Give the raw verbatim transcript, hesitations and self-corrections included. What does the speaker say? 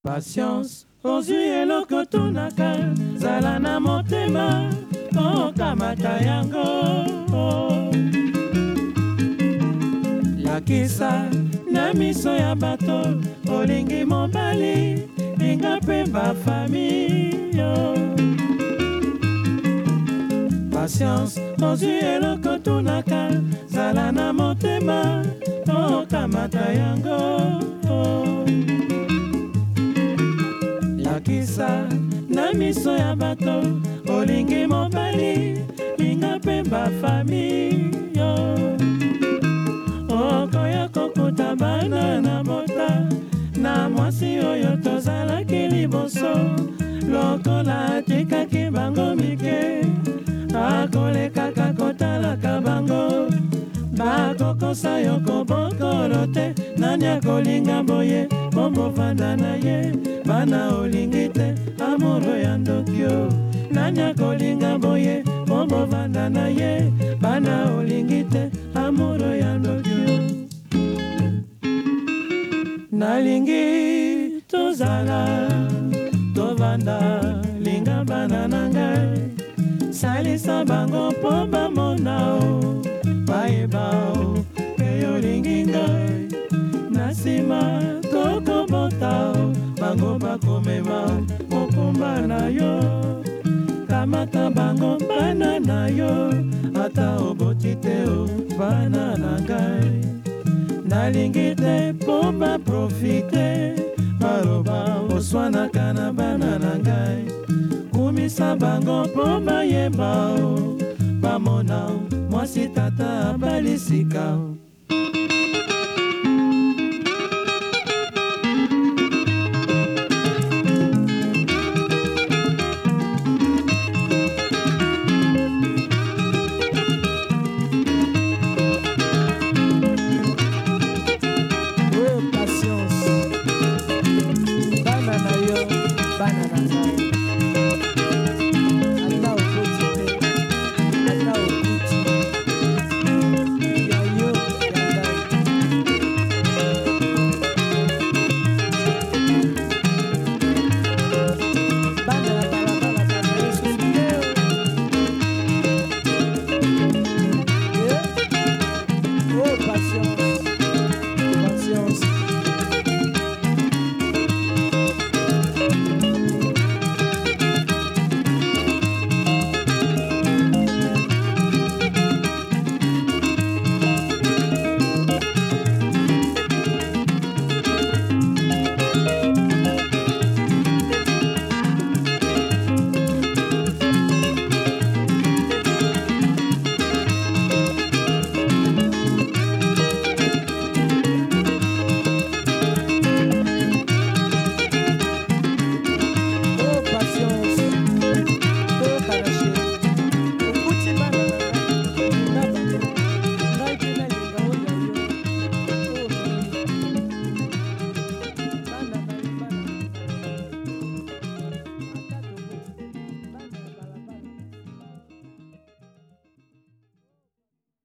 Patience ozwi eloko tunaka zala na motema okamata yango lakisa na miso ya bato olingi mobali linga mpe bafami yo. Patience ozwi eloko tunaka zala na motema okamata yango lakisa na miso ya bato olingi mobali linga mpe bafami yo. Okoya kokuta bana na bota na mwasi oyo tozalaki liboso lokola atikaki bango mike akolekaka kotalaka bango bakokosa yo kobokolo te nani akolinga boye bombovanda na ye bana olingi te amoro ya ndokyo nani akolinga boye bombovanda na ye bana olingi te amoro ya ndokyo. Nalingi tozala tovanda linga bana na ngai salisa bango mpo bamona o bayeba o pe olingi ngai na nsima tokobota o bango bakomema mokumba na yo kamata bango bana na yo ata oboti te o bana na ngai. Nalingi te mpo baprofite baloba oswanaka na bana na ngai kumisa bango mpo bayeba o bamona o mwasi tata abalisika o. Banana yo, banana.